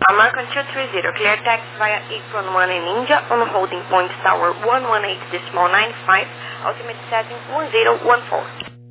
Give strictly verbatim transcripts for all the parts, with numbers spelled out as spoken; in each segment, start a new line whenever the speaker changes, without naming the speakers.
American two three zero, clear taxi via Apron one in India, on holding point tower one one eight decimal nine five, ultimate setting one zero one four.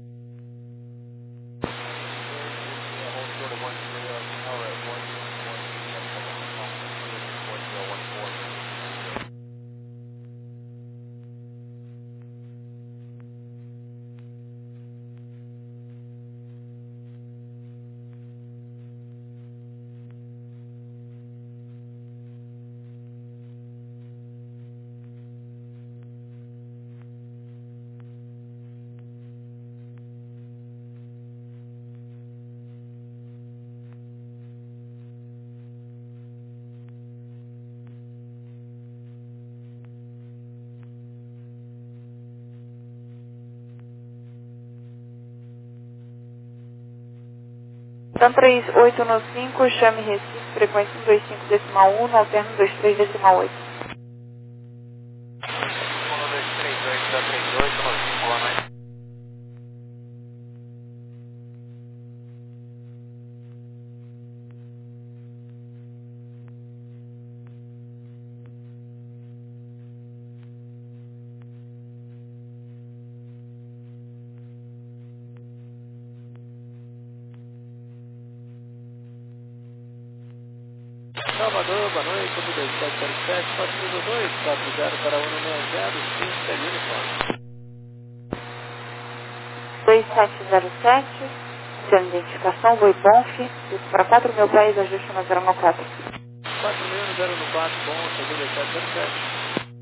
Então três oito nove cinco, chame Recife, frequência um dois cinco decimal um, no alterno dois três decimal oito.
um dois três oito, três oito nove cinco, boa noite.
Salvador, boa noite, dois sete zero sete, quatro dois quatro zero para um seis zero, cinco uniforme.
dois sete zero sete, sem identificação, Voi Bonf, isso para quatro mil pés, ajuste no zero quatro.
quatro mil, zero quatro, bom, dois sete zero sete.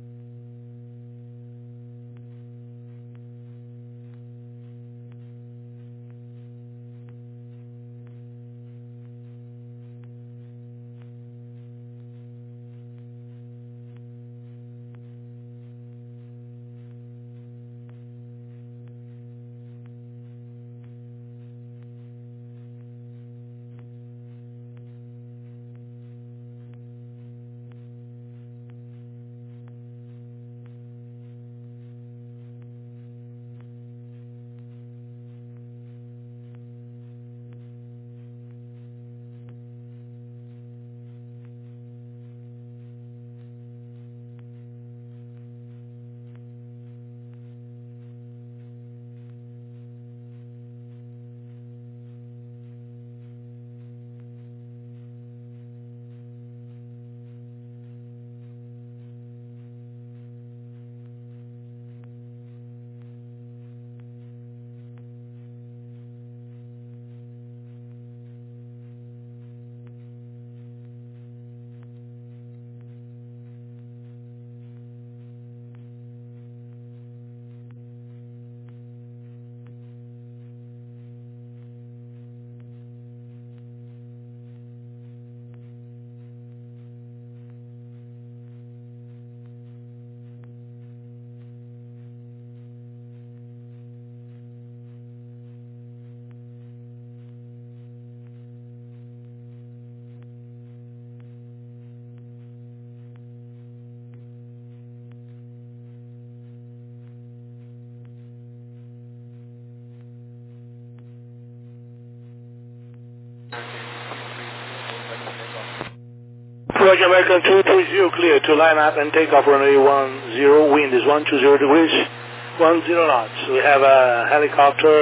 Roger, American two three zero, clear to line up and take off runway one zero, wind is one two zero degrees, one zero knots. We have a helicopter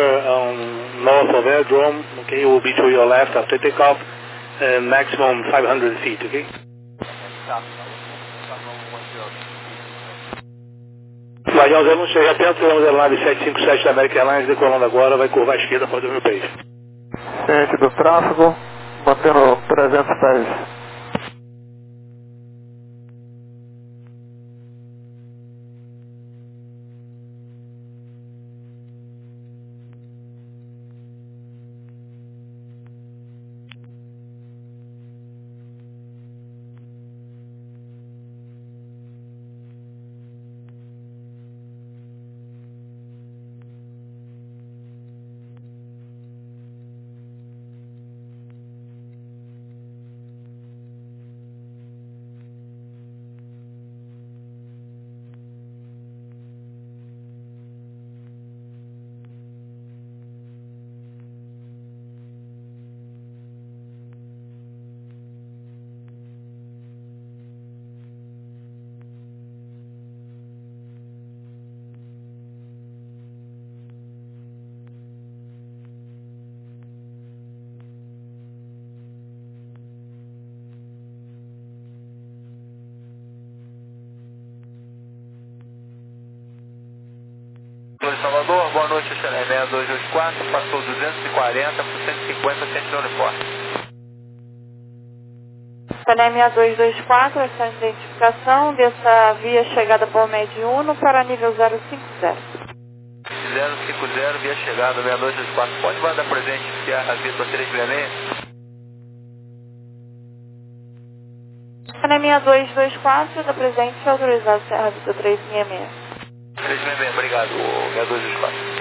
um, north of airdrome, okay, will be to your left after takeoff, uh, maximum five hundred feet, okay? Guardião zero um seis, atento, vamos aeronave sete cinco sete da American Airlines, decolando agora, vai curvar a esquerda para o meu país.
Ciente do tráfego, batendo trezentos pés.
boa noite, Xané seis dois dois quatro, passou duzentos e quarenta por cento e cinquenta, Sentinel Uniforme.
Xané seis dois dois quatro, essa identificação dessa via chegada por médio uno para nível zero cinco zero.
zero cinco zero, via chegada seis dois dois quatro. Pode mandar presente se a via três seis seis.
Xané seis dois dois quatro, da presente autorizado Serra Vitor três seis seis.
três seis seis, obrigado, seis dois dois quatro.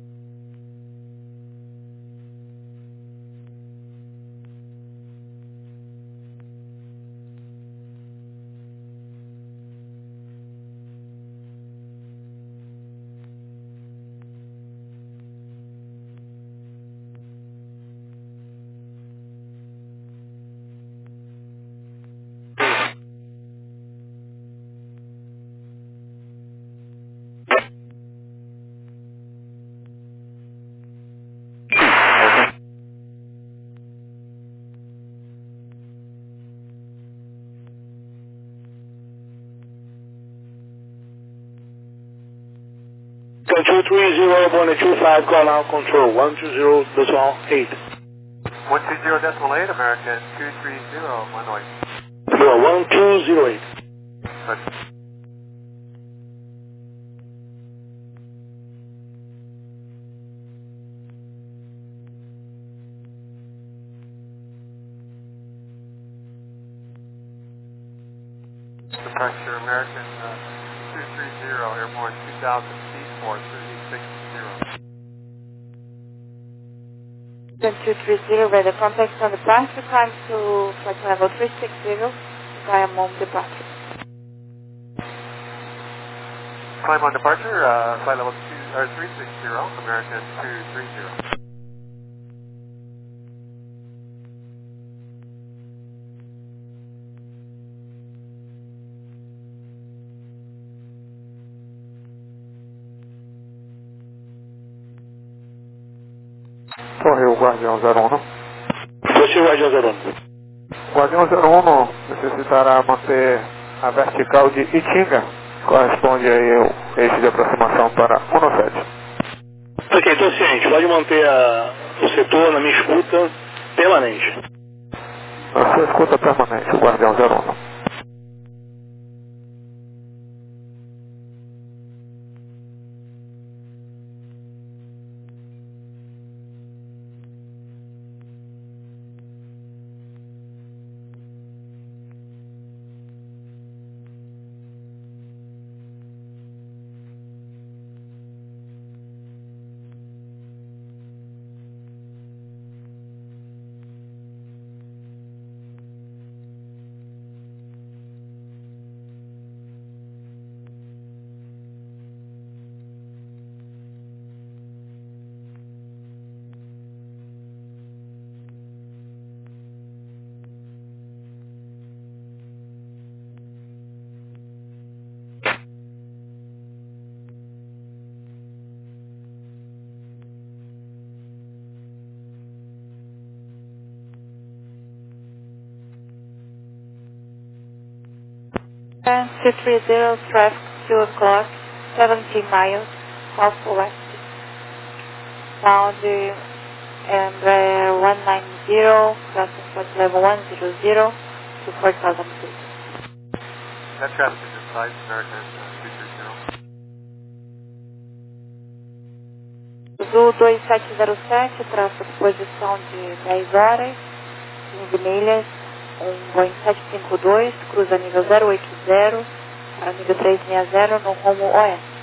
Control three zero, one two five, call out control, one two zero, decimal eight.
one two zero decimal eight, American two three zero, Illinois.
No, one two zero eight.
Good. Departure American uh, two three zero, airborne two thousand feet for thirty-six zero.
two three zero, by the contact on the departure, climb to flight level three six zero, via Mom departure.
Climb on departure, uh, flight level two, or three six zero, American two three zero.
Correu, Guardião zero um.
Você, Guardião zero um.
Guardião zero um necessitará manter a vertical de Itinga, corresponde aí ao eixo de aproximação para um sete.
Ok, então é o seguinte, pode manter a, o setor na minha escuta permanente.
Na sua escuta permanente, Guardião zero um.
two three zero, traffic two o'clock, seventeen miles, southwest. Sound Embraer one nine zero, crossing flight level one zero zero to four thousand feet.
That traffic is inside American uh, two three zero.
Azul dois sete zero sete, traça posição de dez horas, quinze milhas, um Boeing sete cinco dois, cruza nível zero oito zero, para nível três seis zero no rumo oeste.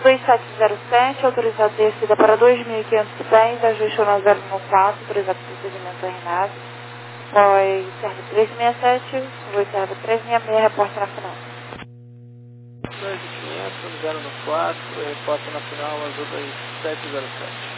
dois sete zero sete, autorizado descida para dois mil e quinhentos pés, ajuste no zero um quatro, autorizado procedimento RNAV. Foi serve trezentos e sessenta e sete, foi serve trezentos e sessenta e seis, reporte na final.
dois mil e quinhentos, zero um quatro, reporte na final, azul dois sete zero sete.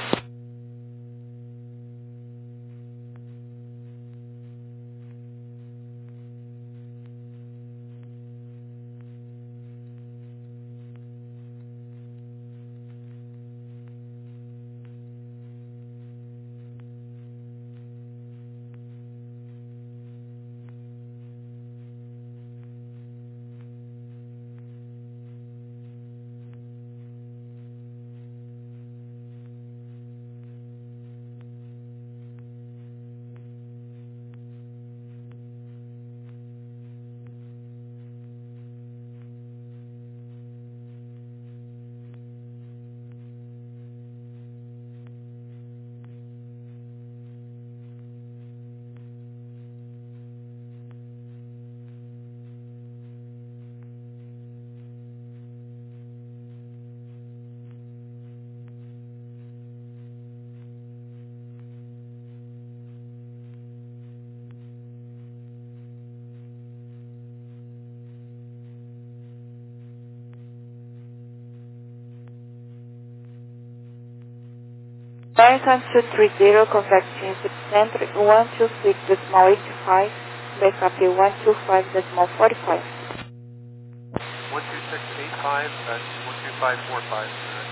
nine two three zero, contact Center one two six decimal eight five, backup one two five decimal four five.
one two six eight five, that's one two five four five.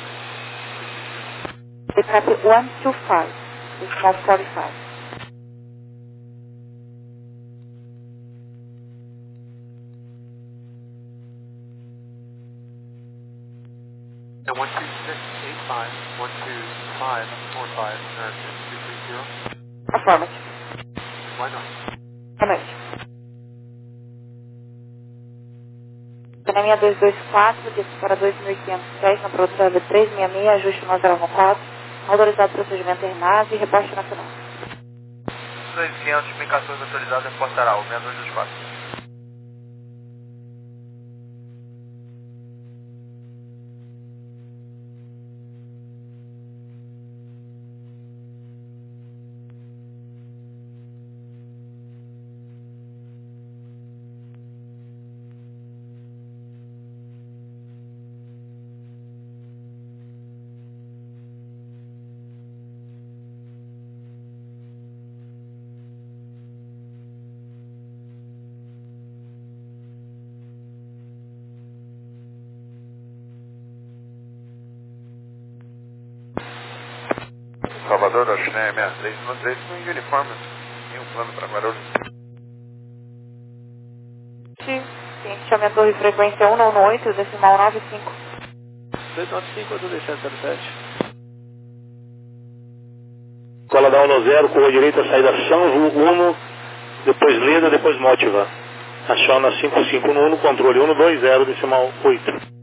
Backup one two five decimal four five.
And one two six eight five, one two five four five, uh, two three zero.
Affirmative.
Why not?
Affirmative. Cinemia dois dois quatro, desce para dois mil e quinhentos pés, na produção de trezentos e sessenta e seis, ajuste no zero um quatro, autorizado procedimento RNAV e reporte nacional.
dois mil e quinhentos, comunicações autorizadas, reportará o seis dois dois quatro. Salvador, acho que é sessenta e três, não sei se no uniforme tem um plano para Guarulhos.
Sim, chame a torre frequência cento e noventa e oito, decimal noventa e cinco.
dois nove cinco, azul dois sete zero sete.
Cola da um zero, curva direita, saída Sanvo um, depois Leda, depois Motiva. Aciona cinco cinco um, controle um dois zero, decimal oito.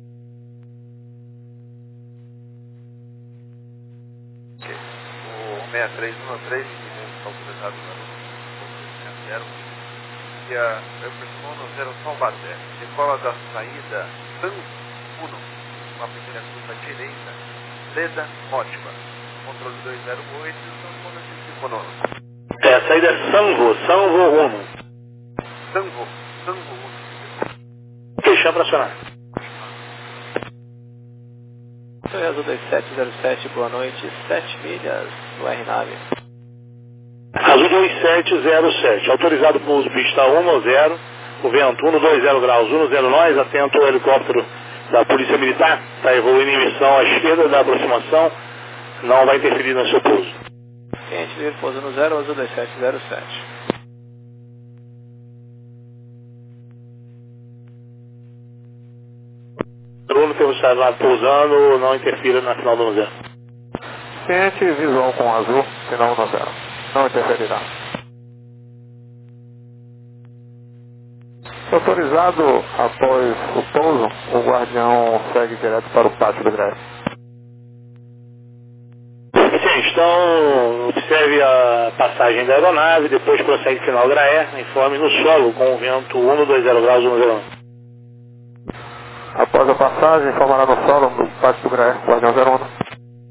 seis três um três, autorizado no zero. E a um zero Salvaté, decola da saída Sanvo um, uma primeira curva direita, Leda, Mótima, controle dois zero oito, cinco nove.
É, a saída é Sanvo, Sanvo um.
Sanvo, Sanvo um.
Fechar para acionar.
Oi, azul dois sete zero sete, boa noite, sete milhas no RNAV.
Azul dois sete zero sete, autorizado para uso pista um ou zero, o vento um dois zero graus, um zero nós, atento ao helicóptero da Polícia Militar, está evoluindo em missão à esquerda da aproximação, não vai interferir no seu pouso.
Cliente livre, pouso no zero, azul dois sete zero sete.
Bruno, temos lá pousando, não interfira na final do zero.
Ciente visual com azul, final no zero. Não interferirá. Autorizado após o pouso, o guardião segue direto para o pátio do Greve.
Sim, então observe a passagem da aeronave, depois prossegue final Graé, informe no solo com o vento um dois zero graus, um zero um.
Após a passagem, informará no solo do Pátio do Graé, Guardião zero um.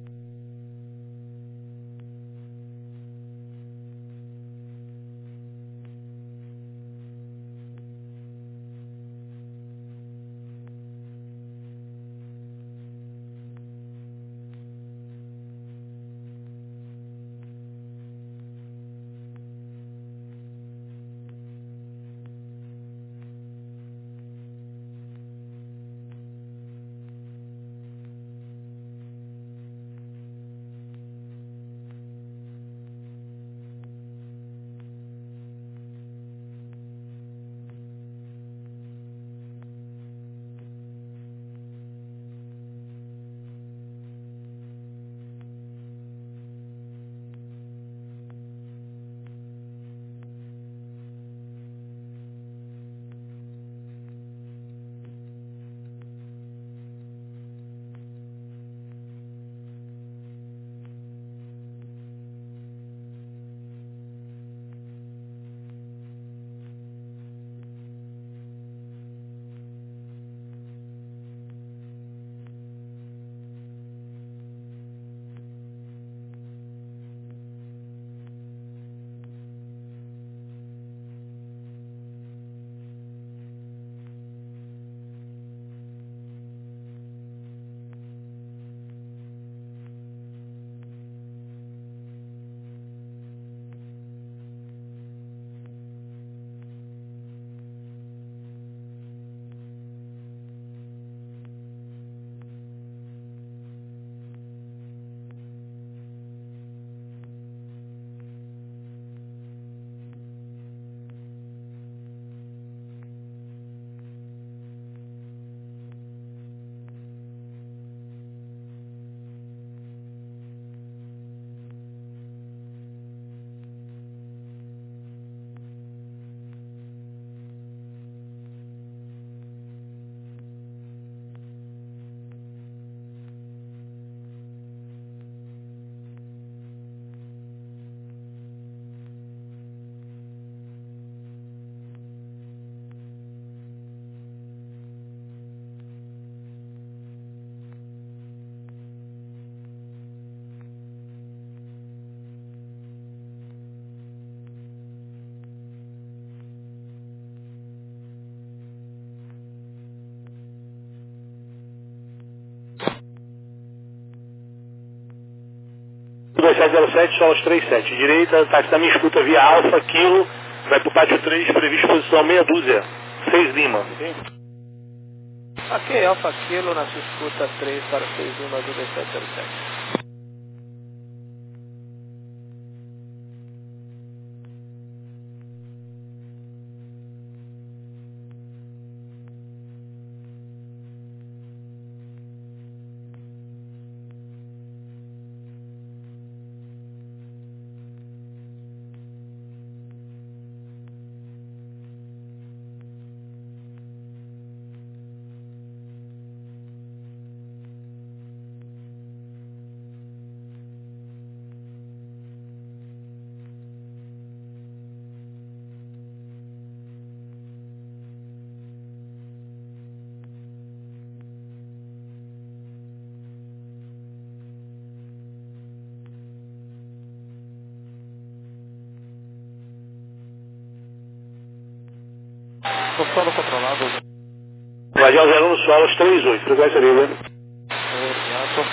dois sete zero sete, solos três sete. Direita, táxi da minha escuta via Alfa, Kilo, vai pro pátio três, previsto posição meia dúzia, seis Lima. Ok,
Ok, Alfa Kilo na sua escuta três para seis um, dois sete zero sete.
No solo controlado.
Guardião zero um, solos três oito, frequência livre.
Obrigado.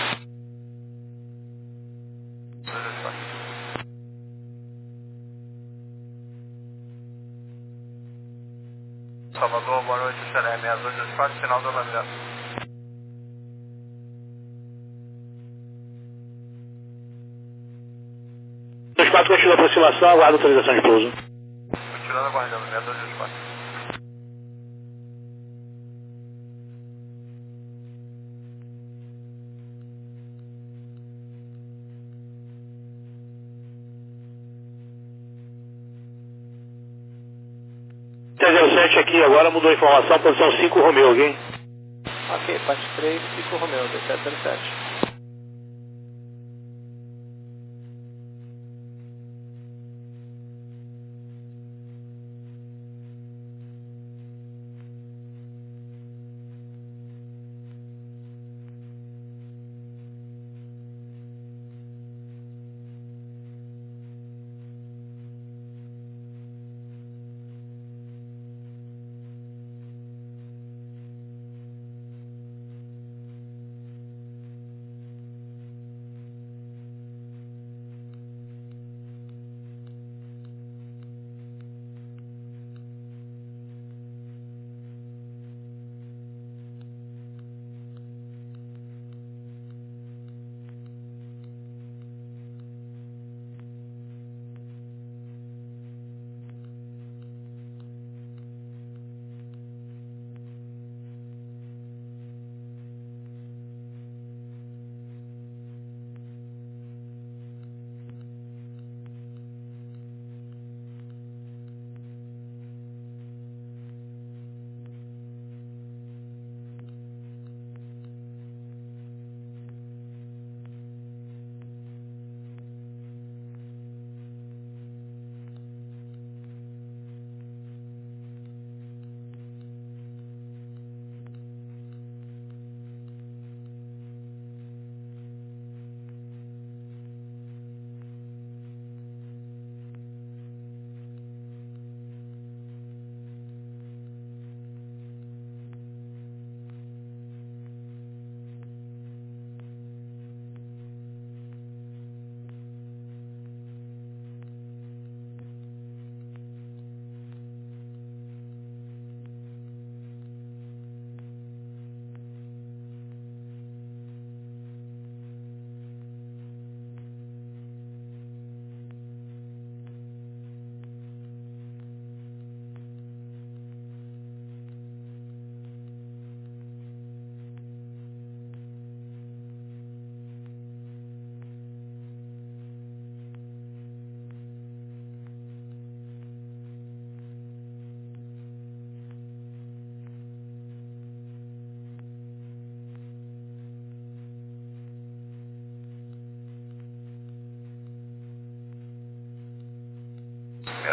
Salvador, boa noite, Xeré, seis dois dois quatro, final do alamento.
dois quatro continua a aproximação, aguarda autorização de pouso.
Continuando aguardando, seis dois dois quatro.
zero sete aqui, agora mudou a informação, posição cinco Romeu, ok?
Ok, parte três, cinco Romeu, dois sete zero sete.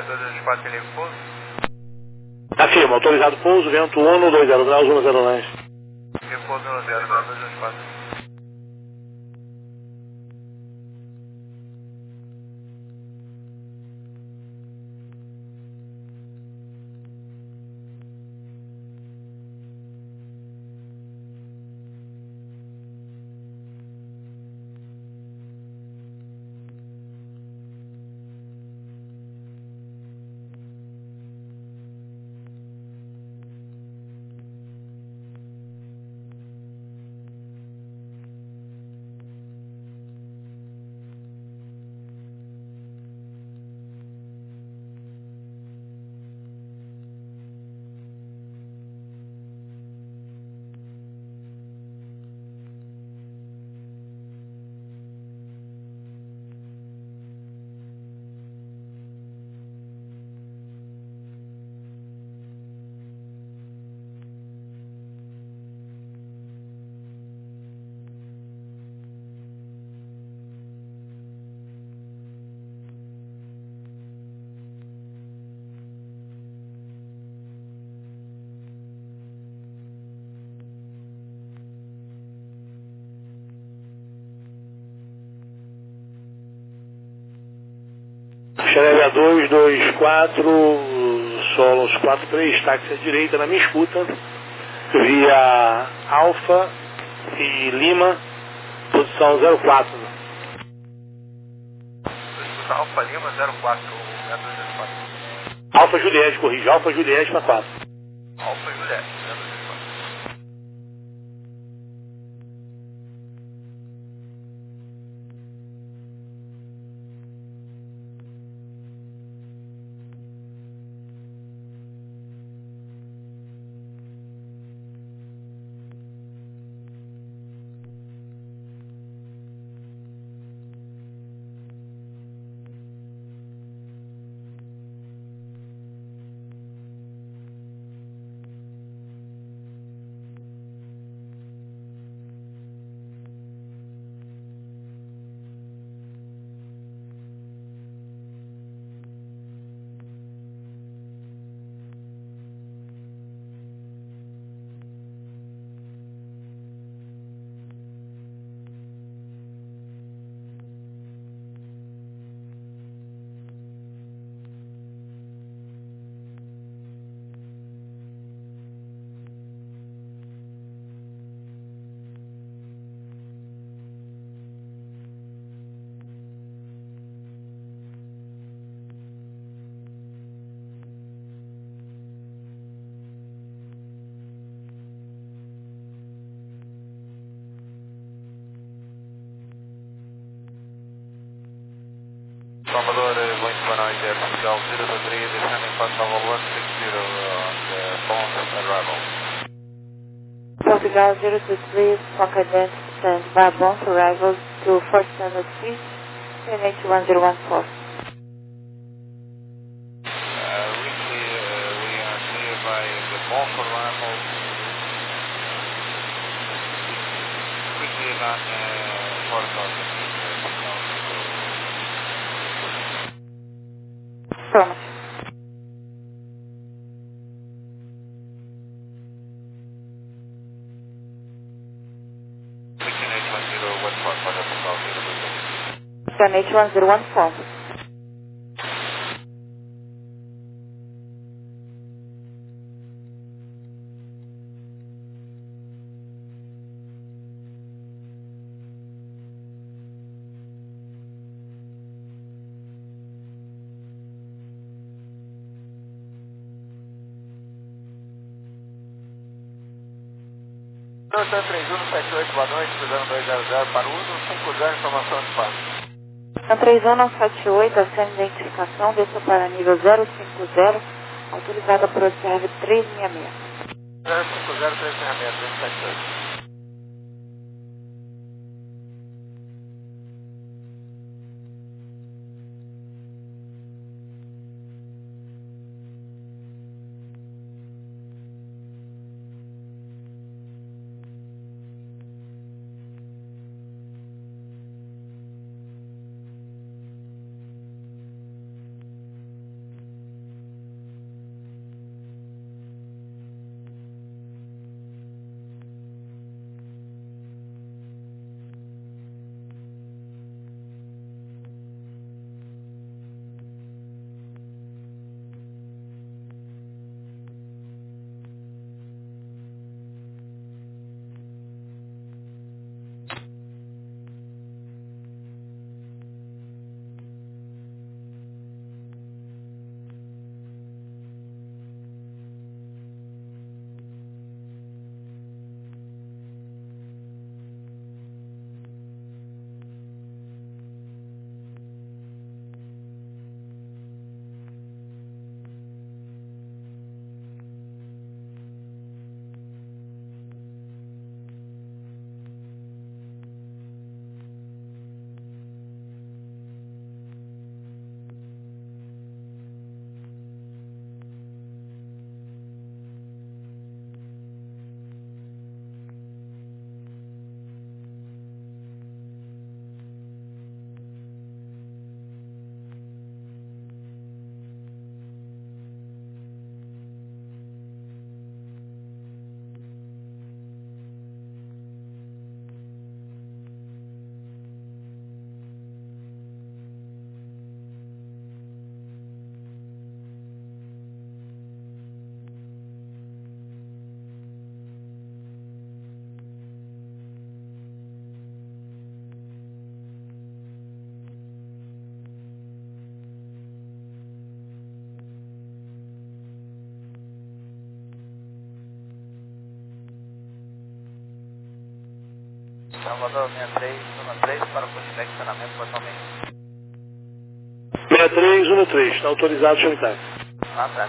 dois zero quatro, tem livre pouso?
Afirma, autorizado pouso, vento um, dois zero graus, um zero lance.
Livre pouso um zero graus, dois zero quatro.
Xereve dois dois quatro, Solos quatro três, táxi à direita na minha escuta, via Alfa e Lima, posição zero quatro.
Escuta Alfa Lima zero quatro, é dois zero quatro.
Alfa Juliette, corrige, Alfa Juliette para quatro.
Alfa Juliette, é dois zero quatro. Salvador, going to Hanoi, there, Portugal zero two three, descending flight level one six zero on the phone arrival.
Portugal zero two three, Fokker Dent, stand by bound arrival to four standard feet, N H one zero one four.
Uh, Ripley, uh, we are nearby the Bon arrival. Quickly run uh, four thousand feet.
Pronto. N H one zero one four.
Então, três um sete oito, boa noite, cruzando dois zero zero para Uno, cinco zero, informação de espaço.
Então, três um não sete oito, acende identificação, desça para nível zero cinco zero, autorizada por observe três seis seis.
zero cinco zero, três seis seis, dois sete oito.
Salvador sessenta e três, um três para o pushback, estacionamento totalmente.
sessenta e três, um três, está autorizado o showtime.
Lá atrás,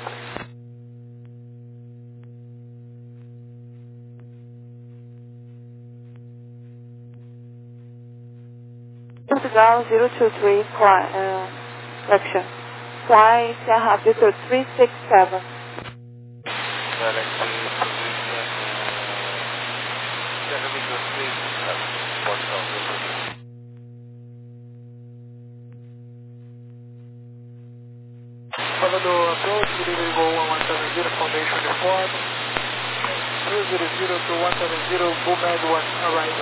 Portugal zero two three, fly, uh, correction. Fly Sierra Victor three six seven.
Galaxy position, Sierra Victor three six seven, Portugal,
Salvador, approach, delivery go one one seven zero, foundation report. two zero zero to one seven zero, Boomed one, arrival.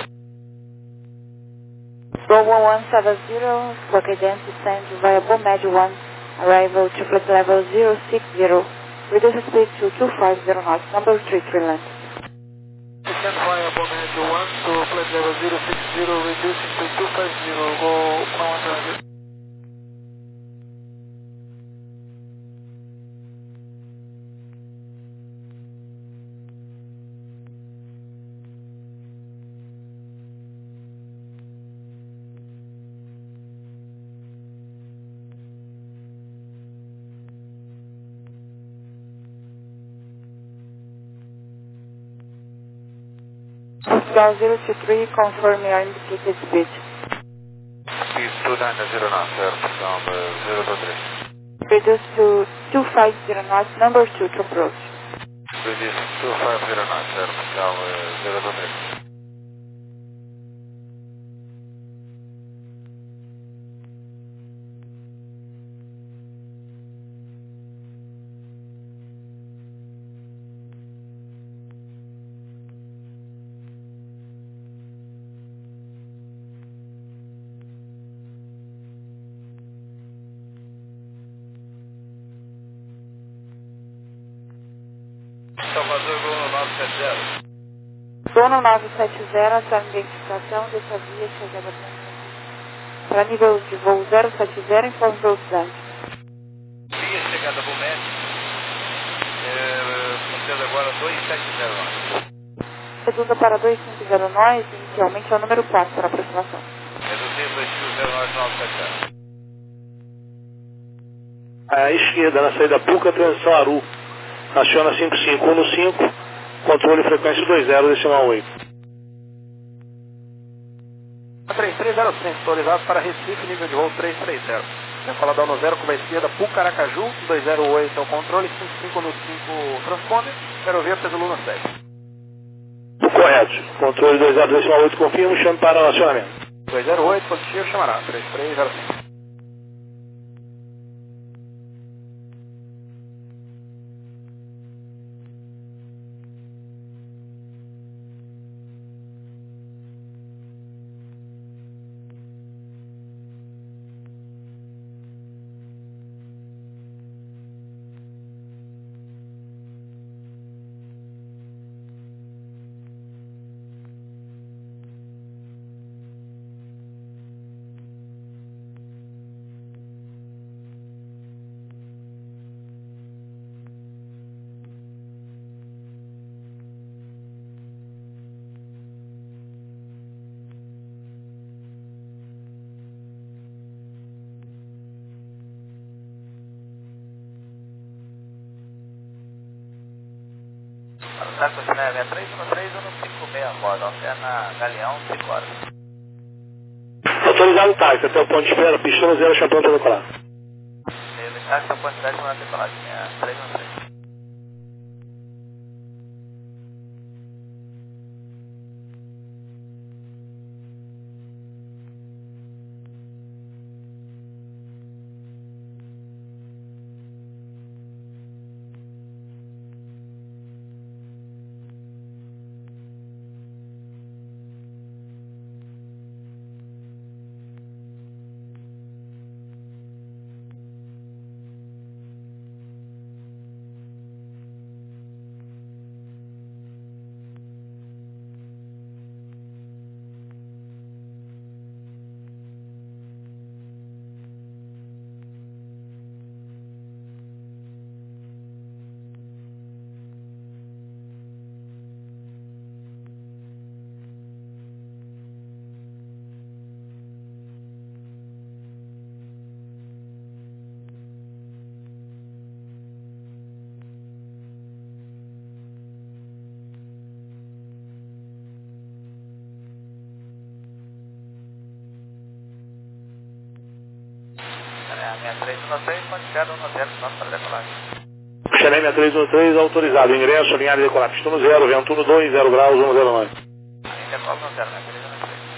Go one one seven zero, Squawk Identity send via Boomed one, arrival to flight level zero six zero. Reduce speed to two five zero knots, number three three land.
Descend via Boomed one to flight level zero six zero, reducing to two five zero, go one one seven zero.
Portugal zero two three, confirm your indicated speed.
Speed two nine zero knots, Air Portugal zero two three.
Reduce to two five zero knots, number two to approach.
Reduce two five zero knots, Air Portugal zero two three. Salvador, Bruno nove sete zero.
Dono nove sete zero, essa identificação dessa via chegada para nível de voo zero sete zero, informe para o Ocidente.
Via chegada Boomed, é, fazendo agora dois sete zero.
Segunda para dois cinco zero nós, inicialmente é o número quatro para aproximação.
Reduzir dois cinco zero nove sete zero.
À esquerda, na saída Puca, transição Aru. Aciona cinco cinco um no cinco, controle frequência dois zero, decimal oito.
três três zero cinco, autorizado para Recife, nível de voo três três zero. Decolador no zero, curva esquerda, Pucaracaju, dois zero oito é o controle, cinco cinco no cinco transponder, aerovia Pesoluna sete.
Correto. Controle dois zero, decimal oito, confirmo, chame para o acionamento.
dois zero oito, positivo, chamará, três três zero cinco.
Taco China três um três um cinco seis agora, Oceana Galeão, cinco horas.
Autorizado o táxi, até o ponto de espera, pistão zero, chapéu para decolar.
Ele está com a quantidade de uma decolagem, é três um três.
três um três, pode chegar no zero, para decolagem.
Xerém seis três um três, autorizado. Ingresso, alinhado e decolar. Pista no zero, vento no dois, zero graus, um zero nove.
Decola no zero, né? três um três.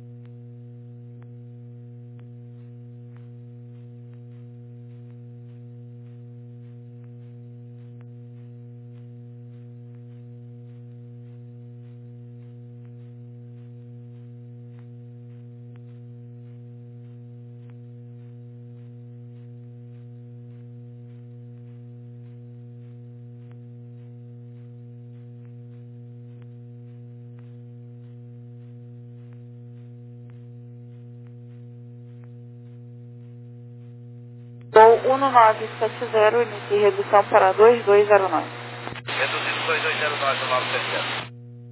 Gol um nove sete zero, inicie redução para dois dois zero nove.
Reduzindo dois dois zero nove, nove sete zero.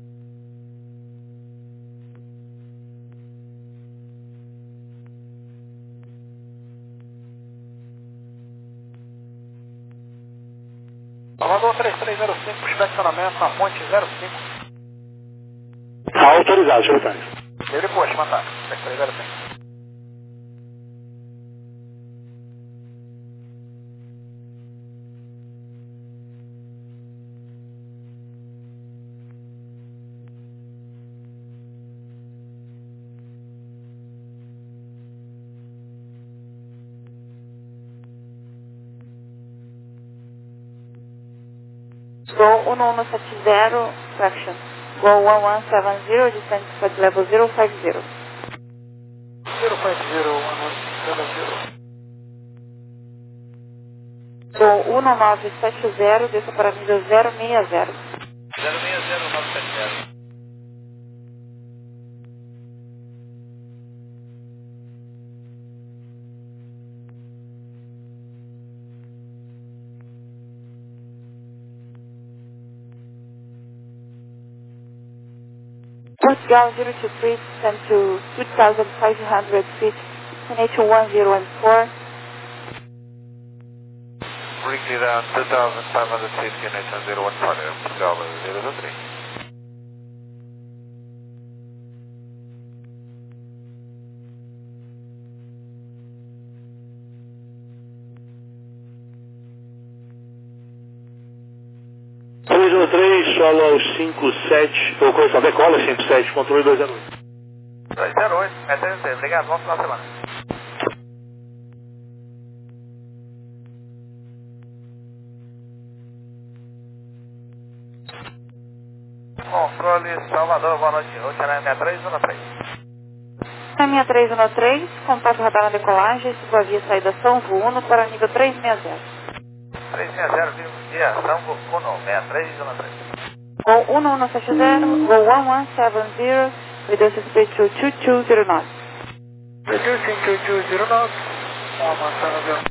Salvador três três zero cinco, estacionamento na ponte zero cinco.
Autorizado, secretário.
Ele depois, matar. três três zero cinco.
Gol um um sete zero, traction. Gol one one seven zero, descend to level zero five zero.
zero five zero, one one seven zero.
Gol um nove sete zero, desça para nível zero seis zero.
zero seis zero, nove sete zero.
Portugal zero two three, descend to two thousand five hundred feet, N H one zero one four.
Briefly down two thousand five hundred feet, N H one zero one four, Portugal zero two three.
três um três, solo ao cinco sete, ou correção, decola cinco sete, controle dois zero oito.
dois zero oito, é três três, obrigado, bom final de semana. Controle Salvador, boa noite, Oceana seis três um três.
seis três um três, contato radar na decolagem, sua via saída São Vuno para nível três seis zero.
três seis zero, via São Vuno, seis três um três.
Gol um um sete zero, Gol one one seven zero, reduce speed to two two zero nine.
Reducing two two zero nove. one one seven zero.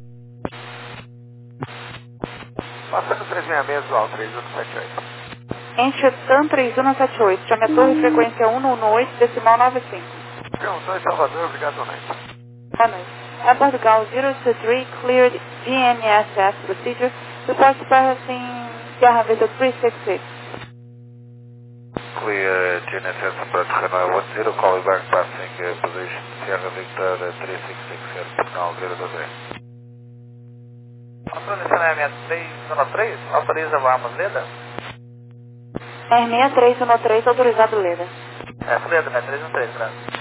Passando três seis seis, visual, três um sete oito.
Enche TAM três um sete oito, chame a torre frequência um um oito, decimal nove cinco.
Perguntou em Salvador, obrigado, boa noite.
Boa noite. Air Portugal zero two three, cleared G N S S procedure, report passing Sierra Vista three six six.
Clear G N S S approach Hanoi one zero, calling back passing uh, position Sierra Victor uh, three six six, Portugal zero two three. Controle saneamento três um três, autoriza voarmos Leda?
R seis três um três, autorizado Leda.
É, Leda, né? três um três, né?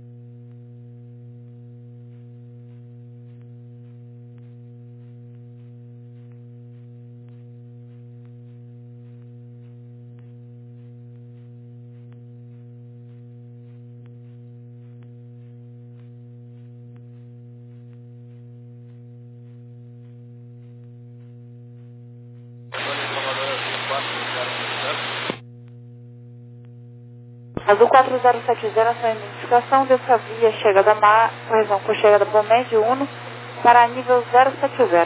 Azul quatro zero sete zero, a sua identificação dessa via chegada mar, correção com chegada por médio um para nível zero sete zero.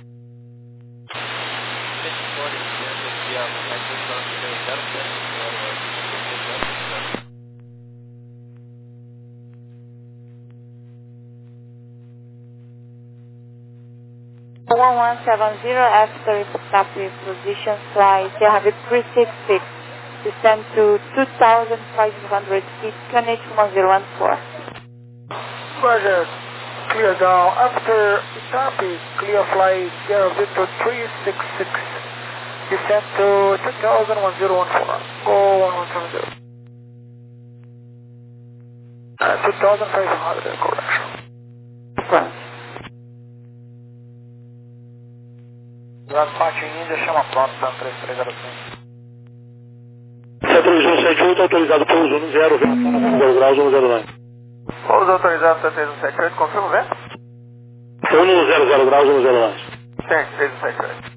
one one seven zero, after stop position, fly Sierra Victor three six six. Descend to two thousand five hundred feet, N H one zero one four.
Roger. clear down. After Itapi, clear flight Sierra Victor three six six. Descent to two thousand one zero one four. Go one one seven zero. Uh, two thousand five hundred, correction.
Front.
Obrigado, Pátio Índia, chama pronto, Sam três três zero cinco.
sete três um sete oito, autorizado pouso um zero, zero graus, um zero nove.
Pouso autorizado sete três um sete oito, confirma o vento?
um zero zero graus, um zero nove.
sete três um sete oito.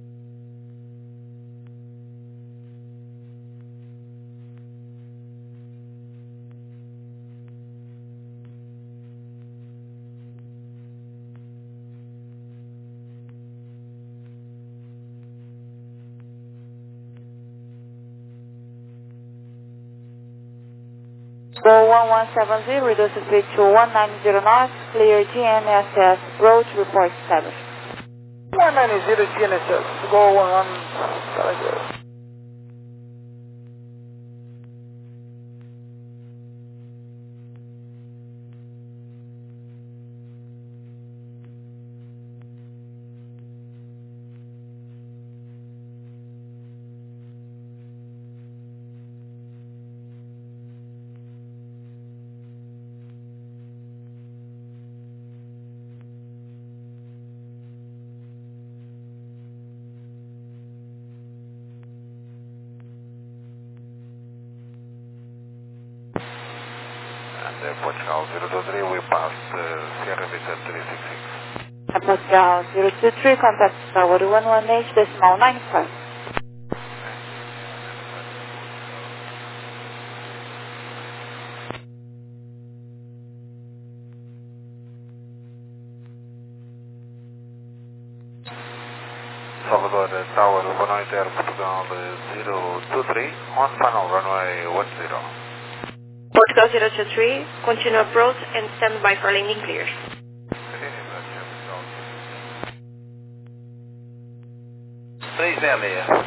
Go one one seven zero, reduce speed to one nine zero knots, clear G N S S, approach, report established.
one nine zero G N S S, go one one seven zero. Portugal zero two three, we passed uh, Sierra Victor three six six.
Portugal zero two three, contact tower one one eight decimal nine five.
Salvador Tower one nine Air Portugal zero two three, on final runway one zero.
Portugal zero two three, continue approach and stand by for landing clear.
três seis seis.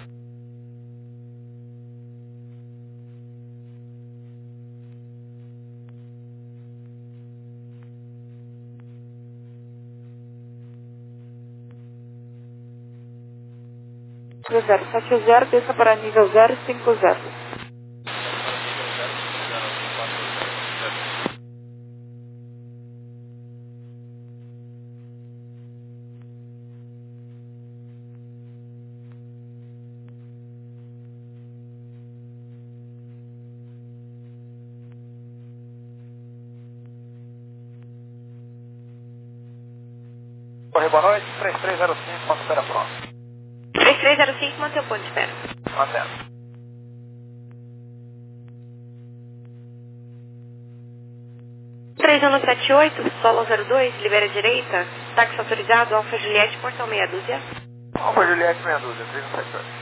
zero sete zero, desça para nível zero cinco zero.
Corre, boa noite, três três zero cinco, ponto espera pronto.
três três zero cinco, mantém o ponto de espera.
Mantendo.
três um sete oito, solo zero dois, libera direita, táxi autorizado, Alfa Juliette, portão meia dúzia.
Alfa Juliette meia dúzia, três um sete oito.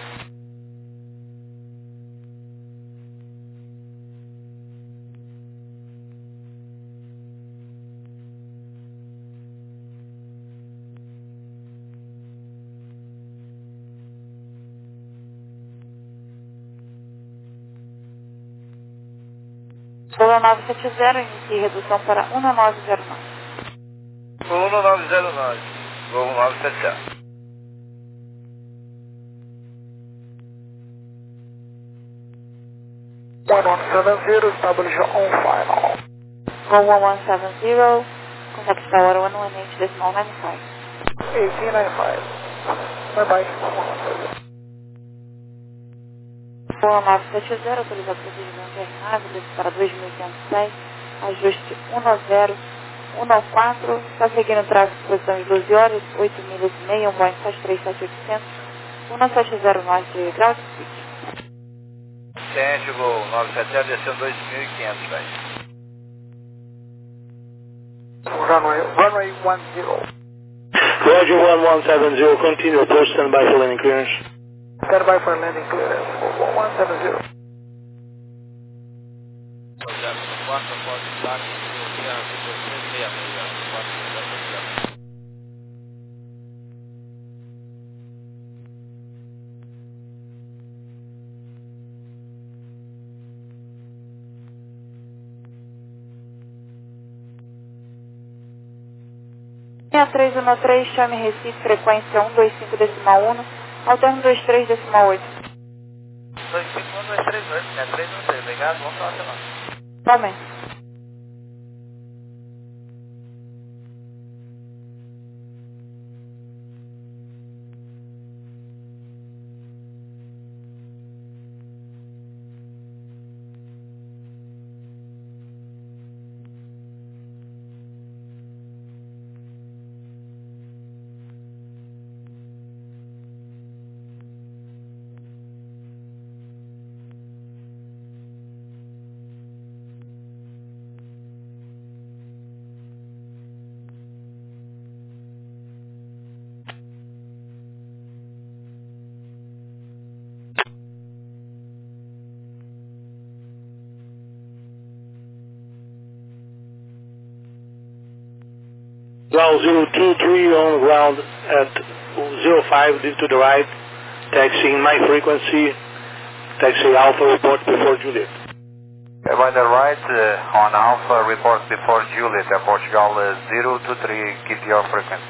Solo nove sete zero, inicie redução para um nove zero nove.
um nove zero nove, um nove sete zero. one one seven zero, establish on final.
Go one one seven zero, contact tower one one eight decimal nine five.
eighteen ninety-five. Bye bye.
Go nove sete zero, autorizado procedimento R nove, desce para dois mil quinhentos e dez, ajuste um zero um quatro, está seguindo o tráfego de posição de doze horas, oito milhas e meia, um Boeing sete três sete oitocentos, um sete zero nove graus de speed.
Ciente, voo nove sete zero, descendo dois mil e quinhentos, velho. Runway, runway one zero.
Roger one one seven zero, continue approach, stand by for landing clearance.
Stand by for landing clearance, one one seven zero.
seis três um três, chame Recife, frequência um dois cinco decimal um, alterno dois três decimal oito.
dois cinco um dois três oito, seis três um três, obrigado, vamos falar semana.
Somente.
Ground zero two three on ground at zero five, leave to the right, taxiing my frequency, taxi Alpha, report before Juliet.
Uh, by the right, uh, on Alpha, report before Juliet, uh, Portugal uh, zero two three, keep your frequency.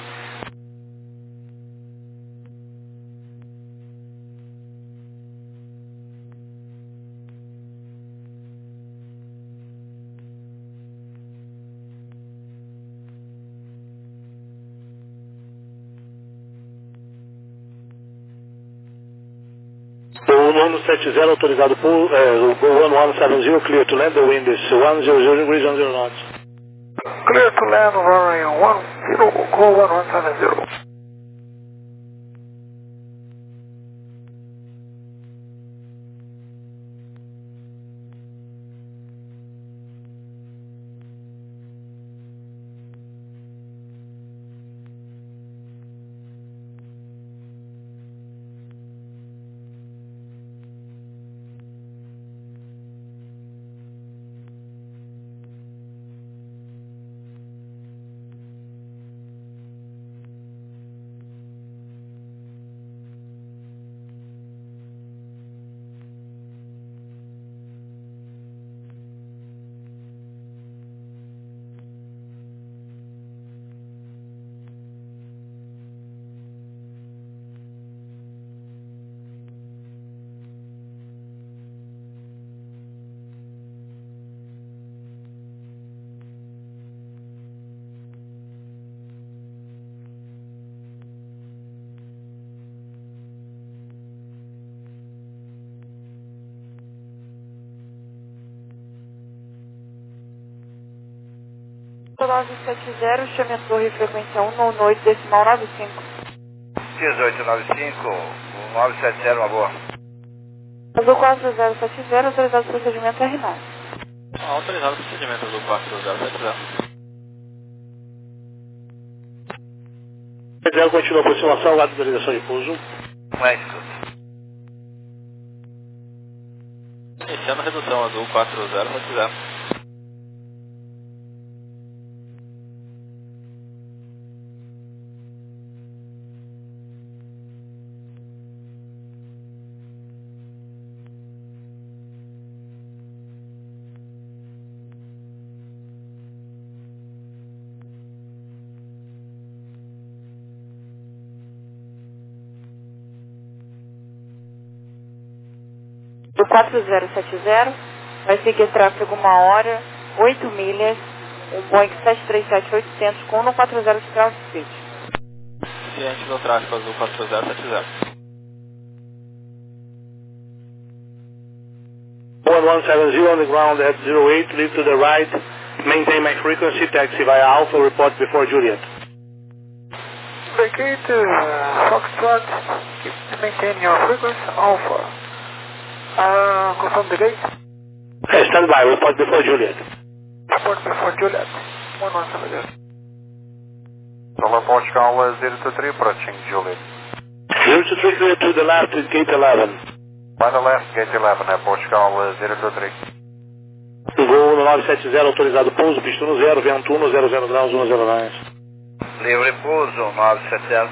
one seven zero autorizado por uh, one one seven zero, clear to land, the wind is one zero zero degrees on zero knots.
Clear to land, runway one zero, go one one seven zero.
nove sete zero, chame a torre, frequência um nove oito, decimal nove cinco.
dezoito noventa e cinco, nove sete zero, uma boa.
Azul quatro zero sete zero, autorizado procedimento R nove.
Autorizado procedimento Azul quatro zero sete zero.
Zero continua a aproximação, lado da ligação de pouso.
É isso.
Iniciando a redução Azul quatro zero sete zero.
Do quatro zero sete zero, vai seguir tráfego uma hora, oito milhas, um Boeing sete três sete oitocentos com um quatro zero de ground speed.
Ciente do tráfego Azul quatro zero sete zero.
one one seven zero on the ground at zero eight, leave to the right, maintain my frequency, taxi via Alpha, report before Juliet.
Vacate, uh, Foxtrot, keep maintain your frequency, Alpha. Uh, confirm the gate.
Okay, stand by, report before Juliet.
Report before Juliet, one one seven zero.
Hello, Portugal zero two three, approaching Juliet.
zero two three, clear to the left, gate eleven.
By the left, gate eleven, uh, Portugal zero two three.
Voo no nove sete zero, autorizado pouso, pista no zero, vento um, zero zero graus, um zero nove.
Livre pouso, nove sete zero.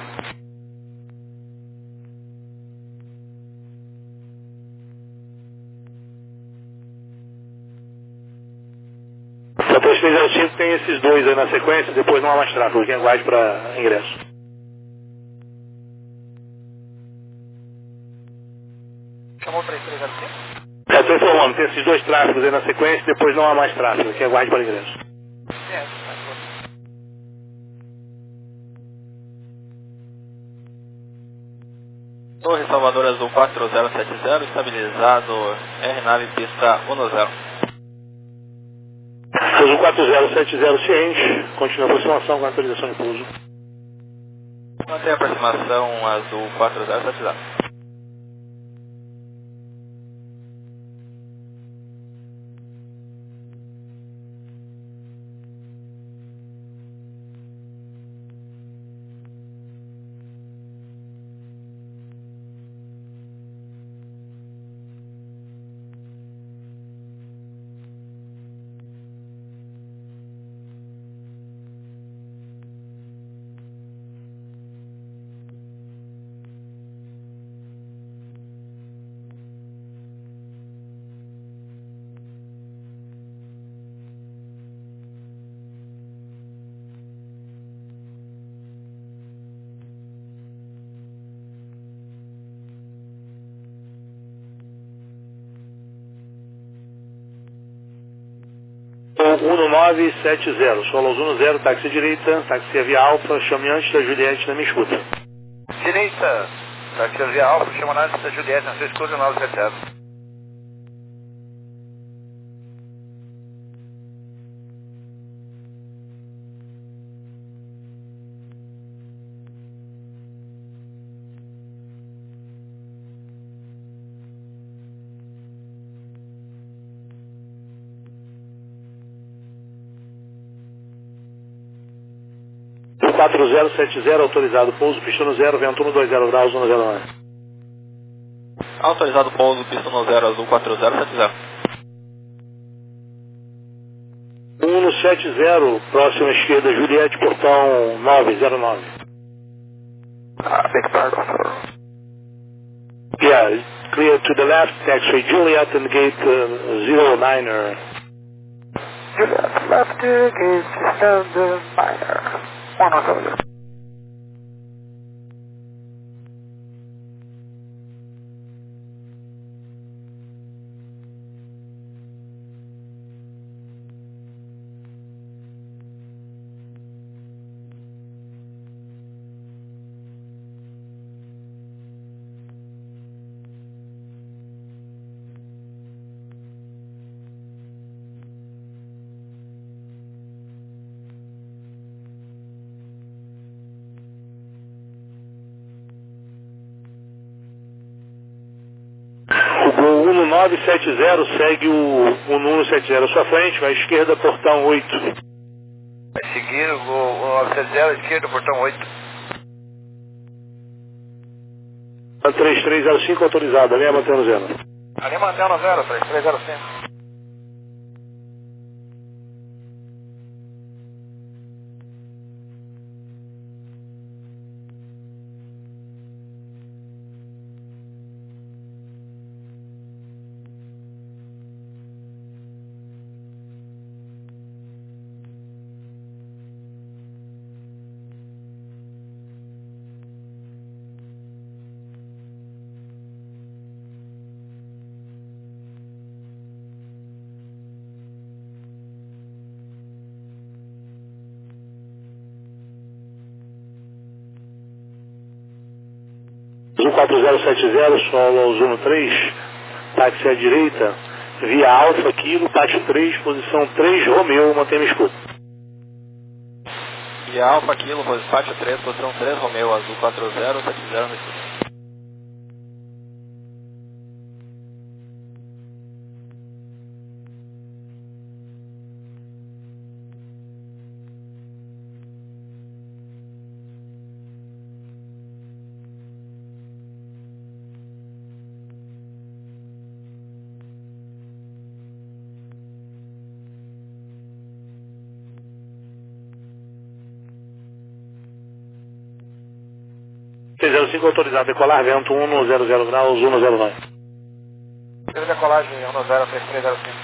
Só três três zero cinco tem esses dois aí na sequência, depois não há mais tráfego, quem aguarde para ingresso.
Chamou três três zero cinco?
É, estou informando, tem esses dois tráfegos aí na sequência, depois não há mais tráfego, quem aguarde para ingresso.
É,
Torre Salvador Azul quatro zero sete zero, estabilizado, R nove pista um zero.
Azul quatro zero sete zero ciente, continua a aproximação com a autorização de pouso.
Mantém a aproximação Azul quatro zero sete zero.
um nove sete zero, solo um zero, táxi direita, táxi via Alfa, chame antes da Juliette na minha escuta.
Direita, táxi via Alfa, chama antes da Juliette na sua escuta, nove sete zero.
quatro zero sete zero, autorizado pouso, pista no zero, vento um dois zero graus, um zero nove.
Autorizado pouso, pista no zero, Azul quatro zero sete zero.
um sete zero, próxima esquerda, Juliette, portão nove zero nove.
Ah, beg pardon.
Yeah, clear to the left, taxiway Juliet and gate uh, zero niner.
Juliet, left gate zero niner. One on zero.
O um nove sete zero segue o um sete zero à sua frente, vai à esquerda, portão oito.
Vai seguir o nove sete zero, esquerda, portão oito.
três três zero cinco autorizado, linha mantendo zero.
Ali mantendo zero, três três zero cinco.
Azul quatro zero sete zero, solo Zuno três, táxi à direita, via Alfa, Kilo, táxi três, posição três, Romeu, mantém-me escuta.
Via Alfa, Kilo, pátio três, posição três, Romeu, Azul quatro zero sete zero no escudo.
seis zero cinco autorizado, decolar, vento um zero zero graus, um zero nove.
Decolagem um zero três três zero cinco.